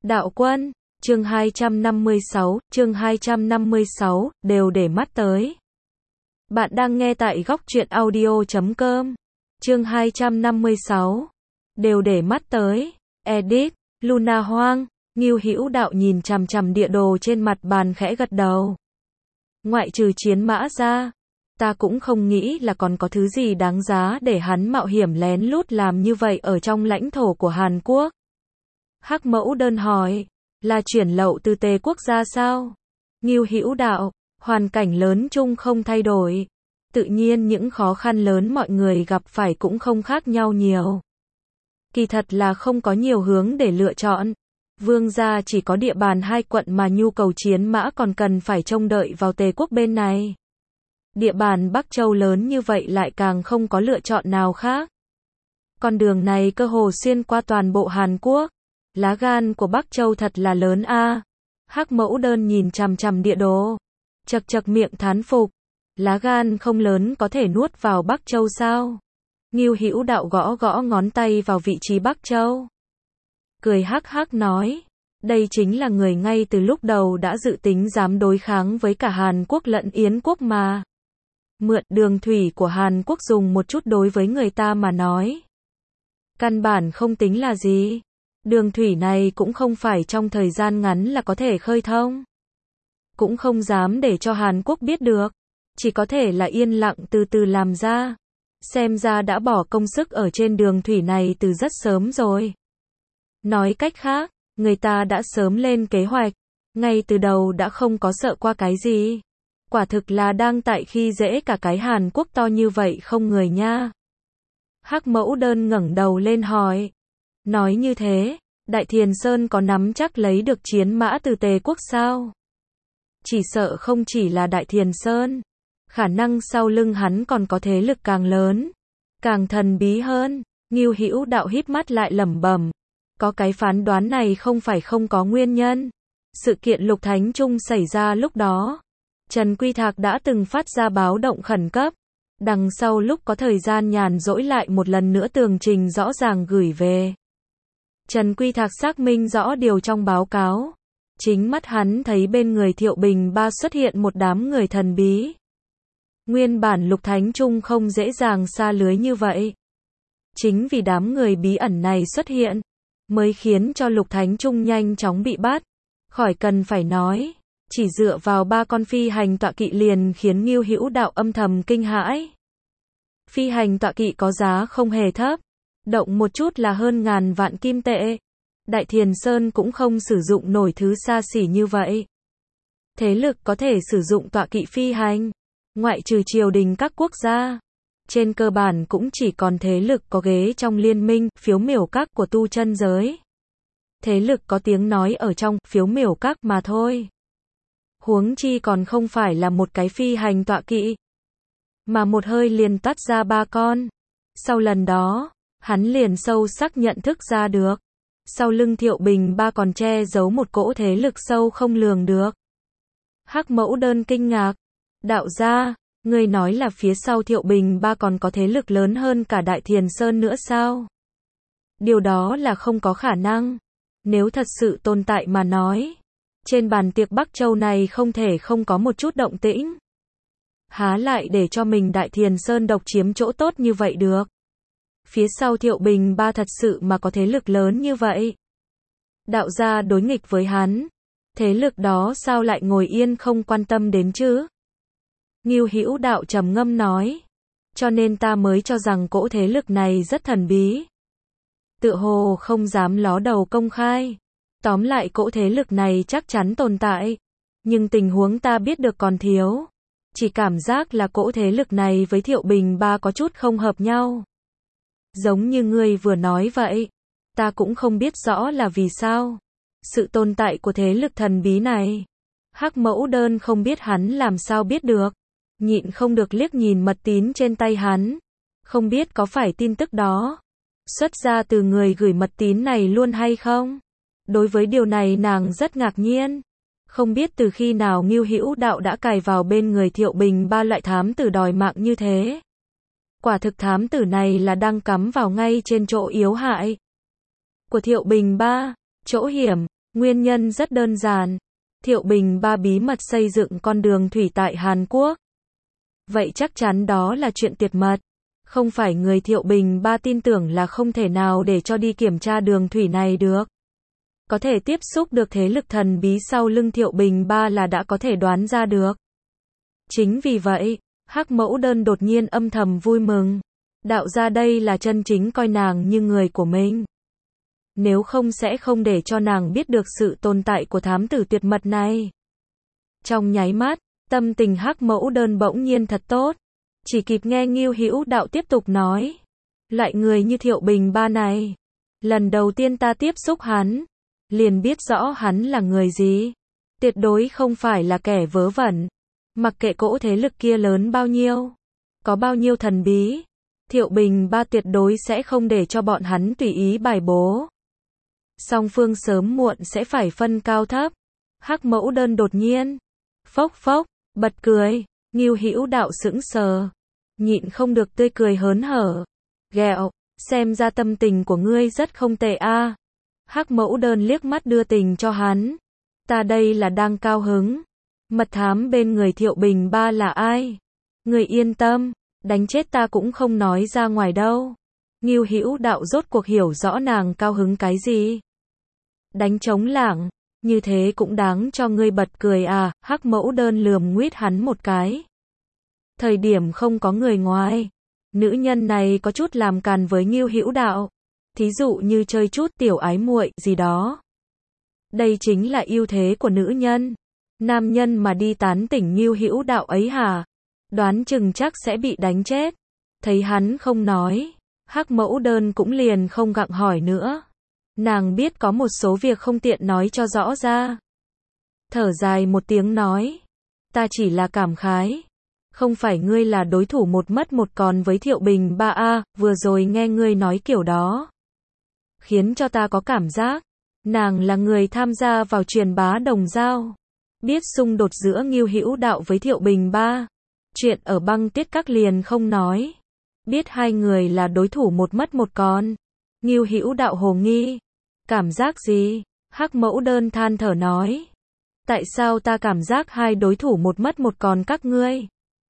Đạo quân, chương 256, đều để mắt tới. Bạn đang nghe tại góc truyện audio.com. Chương 256, đều để mắt tới. Edit, Luna Hoang, Ngưu Hữu Đạo nhìn chằm chằm địa đồ trên mặt bàn khẽ gật đầu. Ngoại trừ chiến mã ra, ta cũng không nghĩ là còn có thứ gì đáng giá để hắn mạo hiểm lén lút làm như vậy ở trong lãnh thổ của Hàn Quốc. Hắc Mẫu Đơn hỏi, là chuyển lậu từ Tề quốc gia sao? Ngưu Hữu Đạo, hoàn cảnh lớn chung không thay đổi. Tự nhiên những khó khăn lớn mọi người gặp phải cũng không khác nhau nhiều. Kỳ thật là không có nhiều hướng để lựa chọn. Vương gia chỉ có địa bàn 2 quận mà nhu cầu chiến mã còn cần phải trông đợi vào Tề quốc bên này. Địa bàn Bắc Châu lớn như vậy lại càng không có lựa chọn nào khác. Con đường này cơ hồ xuyên qua toàn bộ Hàn Quốc. Lá gan của Bắc Châu thật là lớn a. Hắc Mẫu Đơn nhìn chằm chằm địa đồ, chật chật miệng thán phục. Lá gan không lớn có thể nuốt vào Bắc Châu sao? Ngưu Hữu Đạo gõ gõ ngón tay vào vị trí Bắc Châu. Cười hắc hắc nói, đây chính là người ngay từ lúc đầu đã dự tính dám đối kháng với cả Hàn Quốc lẫn Yến quốc mà. Mượn đường thủy của Hàn Quốc dùng một chút đối với người ta mà nói. Căn bản không tính là gì. Đường thủy này cũng không phải trong thời gian ngắn là có thể khơi thông. Cũng không dám để cho Hàn Quốc biết được. Chỉ có thể là yên lặng từ từ làm ra. Xem ra đã bỏ công sức ở trên đường thủy này từ rất sớm rồi. Nói cách khác, người ta đã sớm lên kế hoạch. Ngay từ đầu đã không có sợ qua cái gì. Quả thực là đang tại khi dễ cả cái Hàn Quốc to như vậy không người nha. Hắc Mẫu Đơn ngẩng đầu lên hỏi. Nói như thế, Đại Thiền Sơn có nắm chắc lấy được chiến mã từ Tề quốc sao? Chỉ sợ không chỉ là Đại Thiền Sơn. Khả năng sau lưng hắn còn có thế lực càng lớn, càng thần bí hơn. Ngưu Hữu Đạo híp mắt lại lẩm bẩm. Có cái phán đoán này không phải không có nguyên nhân. Sự kiện Lục Thánh Trung xảy ra lúc đó, Trần Quy Thạc đã từng phát ra báo động khẩn cấp. Đằng sau lúc có thời gian nhàn rỗi lại một lần nữa tường trình rõ ràng gửi về. Trần Quy Thạc xác minh rõ điều trong báo cáo. Chính mắt hắn thấy bên người Thiệu Bình Ba xuất hiện một đám người thần bí. Nguyên bản Lục Thánh Trung không dễ dàng xa lưới như vậy. Chính vì đám người bí ẩn này xuất hiện, mới khiến cho Lục Thánh Trung nhanh chóng bị bắt. Khỏi cần phải nói, chỉ dựa vào 3 con phi hành tọa kỵ liền khiến Ngưu Hữu Đạo âm thầm kinh hãi. Phi hành tọa kỵ có giá không hề thấp, động một chút là hơn ngàn vạn kim tệ. Đại Thiền Sơn cũng không sử dụng nổi thứ xa xỉ như vậy. Thế lực có thể sử dụng tọa kỵ phi hành, ngoại trừ triều đình các quốc gia, trên cơ bản cũng chỉ còn thế lực có ghế trong liên minh, phiếu miểu các của tu chân giới. Thế lực có tiếng nói ở trong phiếu miểu các mà thôi. Huống chi còn không phải là một cái phi hành tọa kỵ, mà một hơi liền tắt ra 3 con. Sau lần đó, hắn liền sâu sắc nhận thức ra được. Sau lưng Thiệu Bình Ba còn che giấu một cỗ thế lực sâu không lường được. Hắc Mẫu Đơn kinh ngạc. Đạo gia, ngươi nói là phía sau Thiệu Bình Ba còn có thế lực lớn hơn cả Đại Thiền Sơn nữa sao? Điều đó là không có khả năng. Nếu thật sự tồn tại mà nói, trên bàn tiệc Bắc Châu này không thể không có một chút động tĩnh. Há lại để cho mình Đại Thiền Sơn độc chiếm chỗ tốt như vậy được. Phía sau Thiệu Bình Ba thật sự mà có thế lực lớn như vậy. Đạo gia đối nghịch với hắn, thế lực đó sao lại ngồi yên không quan tâm đến chứ? Ngưu Hữu Đạo trầm ngâm nói. Cho nên ta mới cho rằng cỗ thế lực này rất thần bí. Tựa hồ không dám ló đầu công khai. Tóm lại cỗ thế lực này chắc chắn tồn tại. Nhưng tình huống ta biết được còn thiếu. Chỉ cảm giác là cỗ thế lực này với Thiệu Bình Ba có chút không hợp nhau. Giống như ngươi vừa nói vậy. Ta cũng không biết rõ là vì sao. Sự tồn tại của thế lực thần bí này. Hắc Mẫu Đơn không biết hắn làm sao biết được. Nhịn không được liếc nhìn mật tín trên tay hắn. Không biết có phải tin tức đó xuất ra từ người gửi mật tín này luôn hay không? Đối với điều này nàng rất ngạc nhiên. Không biết từ khi nào Ngưu Hữu Đạo đã cài vào bên người Thiệu Bình Ba loại thám tử đòi mạng như thế. Quả thực thám tử này là đang cắm vào ngay trên chỗ yếu hại của Thiệu Bình Ba. Chỗ hiểm, Nguyên nhân rất đơn giản. Thiệu Bình Ba bí mật xây dựng con đường thủy tại Hàn Quốc. Vậy chắc chắn đó là chuyện tuyệt mật. Không phải người Thiệu Bình Ba tin tưởng là không thể nào để cho đi kiểm tra đường thủy này được. Có thể tiếp xúc được thế lực thần bí sau lưng Thiệu Bình Ba là đã có thể đoán ra được. Chính vì vậy, Hắc Mẫu Đơn đột nhiên âm thầm vui mừng. Đạo ra đây là chân chính coi nàng như người của mình. Nếu không sẽ không để cho nàng biết được sự tồn tại của thám tử tuyệt mật này. Trong nháy mắt, tâm tình Hắc Mẫu Đơn bỗng nhiên thật tốt. Chỉ kịp nghe Ngưu Hữu Đạo tiếp tục nói. Loại người như Thiệu Bình Ba này. Lần đầu tiên ta tiếp xúc hắn. Liền biết rõ hắn là người gì. Tuyệt đối không phải là kẻ vớ vẩn. Mặc kệ cỗ thế lực kia lớn bao nhiêu. Có bao nhiêu thần bí. Thiệu Bình Ba tuyệt đối sẽ không để cho bọn hắn tùy ý bài bố. Song phương sớm muộn sẽ phải phân cao thấp. Hắc Mẫu Đơn đột nhiên. Phốc phốc, bật cười. Ngưu Hữu Đạo sững sờ. Nhịn không được tươi cười hớn hở. Ghẹo, xem ra tâm tình của ngươi rất không tệ a. Hắc Mẫu Đơn liếc mắt đưa tình cho hắn. Ta đây là đang cao hứng. Mật thám bên người Thiệu Bình Ba là ai? Người yên tâm, đánh chết ta cũng không nói ra ngoài đâu. Ngưu Hữu Đạo rốt cuộc hiểu rõ nàng cao hứng cái gì. Đánh trống lảng, như thế cũng đáng cho ngươi bật cười à. Hắc Mẫu Đơn lườm nguýt hắn một cái. Thời điểm không có người ngoài, nữ nhân này có chút làm càn với Ngưu Hữu Đạo. Thí dụ như chơi chút tiểu ái muội gì đó. Đây chính là ưu thế của nữ nhân. Nam nhân mà đi tán tỉnh Ngưu Hữu Đạo ấy hả? Đoán chừng chắc sẽ bị đánh chết. Thấy hắn không nói, Hắc Mẫu Đơn cũng liền không gặng hỏi nữa. Nàng biết có một số việc không tiện nói cho rõ ra. Thở dài một tiếng nói. Ta chỉ là cảm khái. Không phải ngươi là đối thủ một mất một còn với Thiệu Bình Ba a, vừa rồi nghe ngươi nói kiểu đó. Khiến cho ta có cảm giác. Nàng là người tham gia vào truyền bá đồng dao. Biết xung đột giữa Ngưu Hữu Đạo với Thiệu Bình Ba. Chuyện ở Băng Tiết Các liền không nói. Biết hai người là đối thủ một mất một còn. Ngưu Hữu Đạo hồ nghi. Cảm giác gì? Hắc Mẫu Đơn than thở nói. Tại sao ta cảm giác hai đối thủ một mất một còn các ngươi?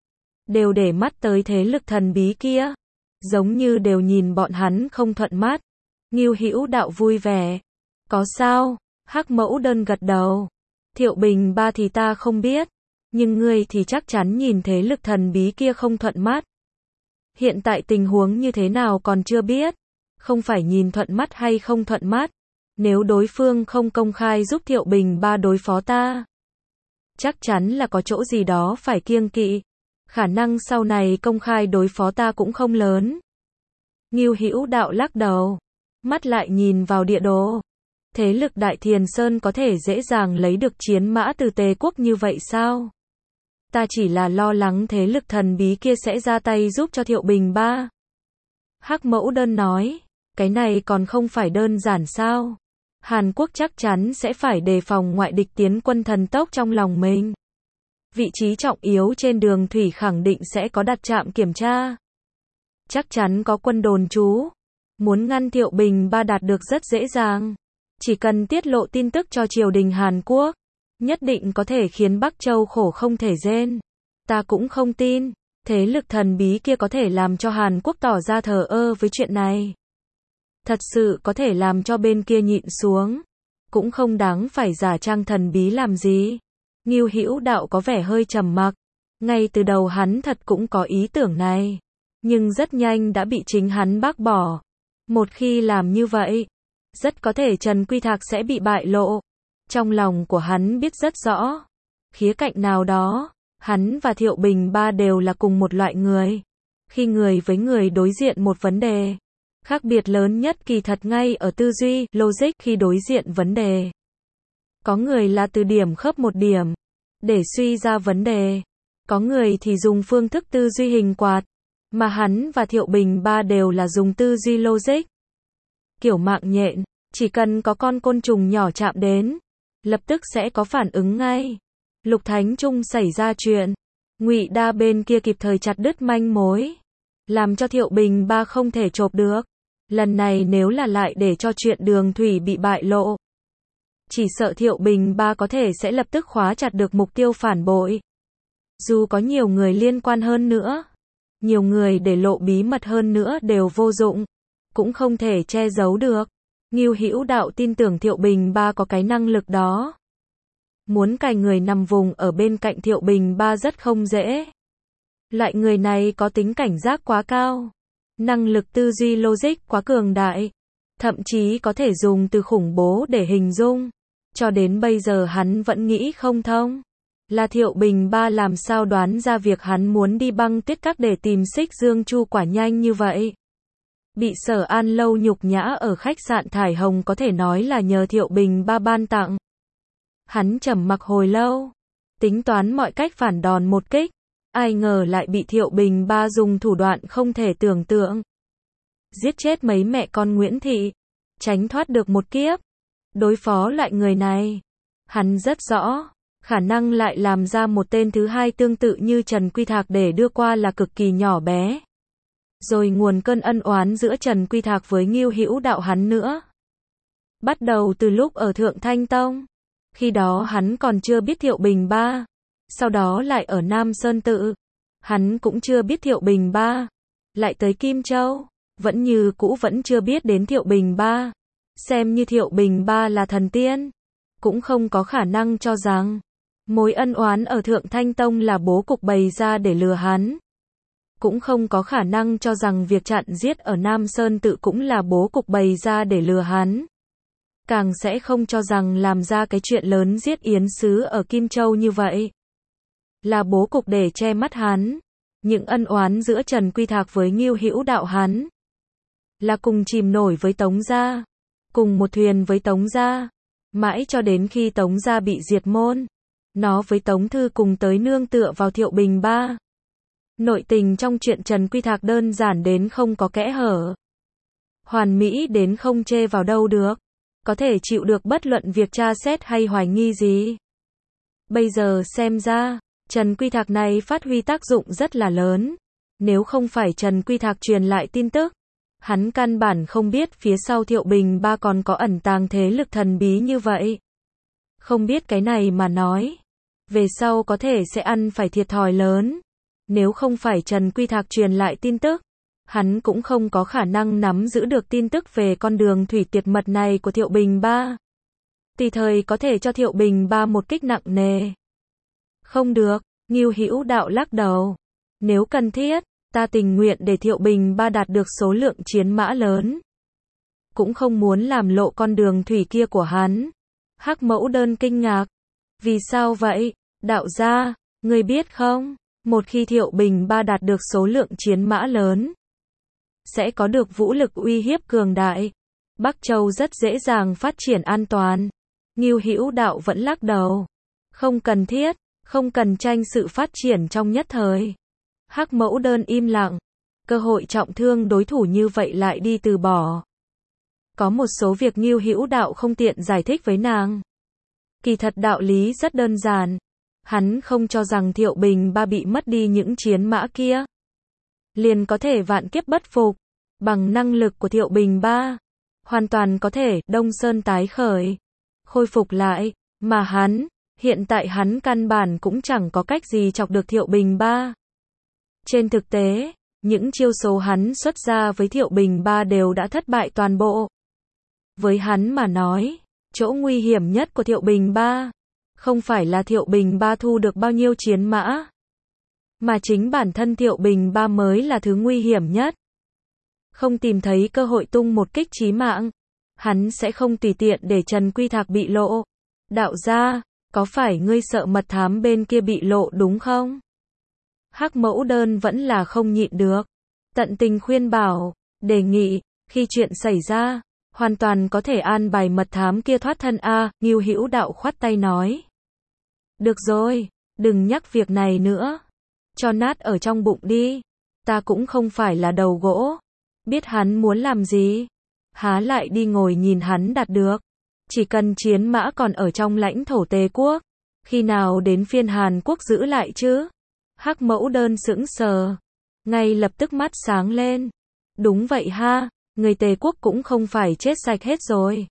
Đều để mắt tới thế lực thần bí kia. Giống như đều nhìn bọn hắn không thuận mắt. Ngưu Hữu Đạo vui vẻ. Có sao? Hắc Mẫu Đơn gật đầu. Thiệu Bình Ba thì ta không biết. Nhưng ngươi thì chắc chắn nhìn thế lực thần bí kia không thuận mắt. Hiện tại tình huống như thế nào còn chưa biết. Không phải nhìn thuận mắt hay không thuận mắt. Nếu đối phương không công khai giúp Thiệu Bình Ba đối phó ta. Chắc chắn là có chỗ gì đó phải kiêng kỵ. Khả năng sau này công khai đối phó ta cũng không lớn. Ngưu Hữu Đạo lắc đầu. Mắt lại nhìn vào địa đồ. Thế lực Đại Thiền Sơn có thể dễ dàng lấy được chiến mã từ Tề quốc như vậy sao? Ta chỉ là lo lắng thế lực thần bí kia sẽ ra tay giúp cho Thiệu Bình Ba. Hắc Mẫu Đơn nói, cái này còn không phải đơn giản sao? Hàn Quốc chắc chắn sẽ phải đề phòng ngoại địch tiến quân thần tốc trong lòng mình. Vị trí trọng yếu trên đường thủy khẳng định sẽ có đặt trạm kiểm tra. Chắc chắn có quân đồn trú. Muốn ngăn Thiệu Bình Ba đạt được rất dễ dàng. Chỉ cần tiết lộ tin tức cho triều đình Hàn Quốc, nhất định có thể khiến Bắc Châu khổ không thể rên. Ta cũng không tin, thế lực thần bí kia có thể làm cho Hàn Quốc tỏ ra thờ ơ với chuyện này. Thật sự có thể làm cho bên kia nhịn xuống. Cũng không đáng phải giả trang thần bí làm gì. Ngưu Hữu Đạo có vẻ hơi trầm mặc. Ngay từ đầu hắn thật cũng có ý tưởng này. Nhưng rất nhanh đã bị chính hắn bác bỏ. Một khi làm như vậy, rất có thể Trần Quy Thạc sẽ bị bại lộ. Trong lòng của hắn biết rất rõ. Khía cạnh nào đó, hắn và Thiệu Bình Ba đều là cùng một loại người. Khi người với người đối diện một vấn đề, khác biệt lớn nhất kỳ thật ngay ở tư duy, logic khi đối diện vấn đề. Có người là từ điểm khớp một điểm, để suy ra vấn đề. Có người thì dùng phương thức tư duy hình quạt, mà hắn và Thiệu Bình Ba đều là dùng tư duy logic. Kiểu mạng nhện, chỉ cần có con côn trùng nhỏ chạm đến, lập tức sẽ có phản ứng ngay. Lục Thánh Trung xảy ra chuyện, Ngụy Đa bên kia kịp thời chặt đứt manh mối, làm cho Thiệu Bình Ba không thể chộp được. Lần này nếu là lại để cho chuyện đường thủy bị bại lộ, chỉ sợ Thiệu Bình Ba có thể sẽ lập tức khóa chặt được mục tiêu phản bội. Dù có nhiều người liên quan hơn nữa, nhiều người để lộ bí mật hơn nữa đều vô dụng, cũng không thể che giấu được. Ngưu Hữu Đạo tin tưởng Thiệu Bình Ba có cái năng lực đó. Muốn cài người nằm vùng ở bên cạnh Thiệu Bình Ba rất không dễ. Loại người này có tính cảnh giác quá cao, năng lực tư duy logic quá cường đại, thậm chí có thể dùng từ khủng bố để hình dung. Cho đến bây giờ hắn vẫn nghĩ không thông, là Thiệu Bình Ba làm sao đoán ra việc hắn muốn đi băng tuyết các để tìm Xích Dương Chu Quả nhanh như vậy. Bị Sở An Lâu nhục nhã ở khách sạn Thải Hồng có thể nói là nhờ Thiệu Bình Ba ban tặng. Hắn trầm mặc hồi lâu, tính toán mọi cách phản đòn một kích, ai ngờ lại bị Thiệu Bình Ba dùng thủ đoạn không thể tưởng tượng. Giết chết mấy mẹ con Nguyễn Thị, tránh thoát được một kiếp. Đối phó lại người này, hắn rất rõ, khả năng lại làm ra một tên thứ hai tương tự như Trần Quy Thạc để đưa qua là cực kỳ nhỏ bé. Rồi nguồn cơn ân oán giữa Trần Quy Thạc với Ngưu Hữu Đạo hắn nữa. Bắt đầu từ lúc ở Thượng Thanh Tông, khi đó hắn còn chưa biết Thiệu Bình Ba, sau đó lại ở Nam Sơn Tự, hắn cũng chưa biết Thiệu Bình Ba, lại tới Kim Châu, vẫn như cũ vẫn chưa biết đến Thiệu Bình Ba, xem như Thiệu Bình Ba là thần tiên, cũng không có khả năng cho rằng mối ân oán ở Thượng Thanh Tông là bố cục bày ra để lừa hắn. Cũng không có khả năng cho rằng việc chặn giết ở Nam Sơn Tự cũng là bố cục bày ra để lừa hắn. Càng sẽ không cho rằng làm ra cái chuyện lớn giết Yến Sứ ở Kim Châu như vậy là bố cục để che mắt hắn. Những ân oán giữa Trần Quy Thạc với Ngưu Hữu Đạo hắn là cùng chìm nổi với Tống gia, cùng một thuyền với Tống gia, mãi cho đến khi Tống gia bị diệt môn, nó với Tống Thư cùng tới nương tựa vào Thiệu Bình Ba. Nội tình trong chuyện Trần Quy Thạc đơn giản đến không có kẽ hở, hoàn mỹ đến không chê vào đâu được, có thể chịu được bất luận việc tra xét hay hoài nghi gì. Bây giờ xem ra, Trần Quy Thạc này phát huy tác dụng rất là lớn. Nếu không phải Trần Quy Thạc truyền lại tin tức, hắn căn bản không biết phía sau Thiệu Bình Ba còn có ẩn tàng thế lực thần bí như vậy. Không biết cái này mà nói, về sau có thể sẽ ăn phải thiệt thòi lớn. Nếu không phải Trần Quy Thạc truyền lại tin tức, hắn cũng không có khả năng nắm giữ được tin tức về con đường thủy tuyệt mật này của Thiệu Bình Ba. Tùy thời có thể cho Thiệu Bình Ba một kích nặng nề. Không được, Ngưu Hữu Đạo lắc đầu. Nếu cần thiết, ta tình nguyện để Thiệu Bình Ba đạt được số lượng chiến mã lớn. Cũng không muốn làm lộ con đường thủy kia của hắn. Hắc Mẫu Đơn kinh ngạc. Vì sao vậy, đạo gia, ngươi biết không? Một khi Thiệu Bình Ba đạt được số lượng chiến mã lớn, sẽ có được vũ lực uy hiếp cường đại. Bắc Châu rất dễ dàng phát triển an toàn. Ngưu Hữu Đạo vẫn lắc đầu. Không cần thiết, không cần tranh sự phát triển trong nhất thời. Hắc Mẫu Đơn im lặng. Cơ hội trọng thương đối thủ như vậy lại đi từ bỏ. Có một số việc Ngưu Hữu Đạo không tiện giải thích với nàng. Kỳ thật đạo lý rất đơn giản. Hắn không cho rằng Thiệu Bình Ba bị mất đi những chiến mã kia liền có thể vạn kiếp bất phục. Bằng năng lực của Thiệu Bình Ba, hoàn toàn có thể Đông Sơn tái khởi, khôi phục lại, mà hiện tại hắn căn bản cũng chẳng có cách gì chọc được Thiệu Bình Ba. Trên thực tế, những chiêu số hắn xuất ra với Thiệu Bình Ba đều đã thất bại toàn bộ. Với hắn mà nói, chỗ nguy hiểm nhất của Thiệu Bình Ba không phải là Thiệu Bình Ba thu được bao nhiêu chiến mã, mà chính bản thân Thiệu Bình Ba mới là thứ nguy hiểm nhất. Không tìm thấy cơ hội tung một kích chí mạng, hắn sẽ không tùy tiện để Trần Quy Thạc bị lộ. Đạo gia, có phải ngươi sợ mật thám bên kia bị lộ đúng không? Hắc Mẫu Đơn vẫn là không nhịn được, tận tình khuyên bảo, đề nghị, khi chuyện xảy ra, hoàn toàn có thể an bài mật thám kia thoát thân a. Ngưu Hữu Đạo khoát tay nói. Được rồi, đừng nhắc việc này nữa. Cho nát ở trong bụng đi. Ta cũng không phải là đầu gỗ. Biết hắn muốn làm gì, há lại đi ngồi nhìn hắn đạt được. Chỉ cần chiến mã còn ở trong lãnh thổ Tề quốc, khi nào đến phiên Hàn Quốc giữ lại chứ? Hắc Mẫu Đơn sững sờ, ngay lập tức mắt sáng lên. Đúng vậy ha, người Tề quốc cũng không phải chết sạch hết rồi.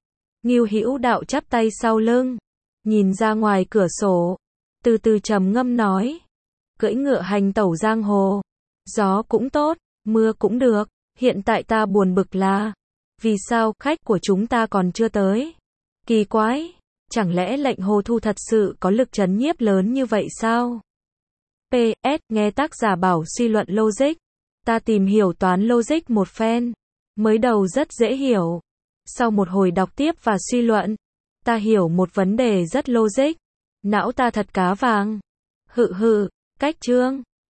Ngưu Hữu Đạo chắp tay sau lưng, nhìn ra ngoài cửa sổ, từ từ trầm ngâm nói. Cưỡi ngựa hành tẩu giang hồ. Gió cũng tốt, mưa cũng được. Hiện tại ta buồn bực là, vì sao khách của chúng ta còn chưa tới? Kỳ quái, chẳng lẽ lệnh Hồ Thu thật sự có lực trấn nhiếp lớn như vậy sao? PS, nghe tác giả bảo suy luận logic. Ta tìm hiểu toán logic một phen. Mới đầu rất dễ hiểu. Sau một hồi đọc tiếp và suy luận, ta hiểu một vấn đề rất logic. Não ta thật cá vàng. Hự hự, cách chương.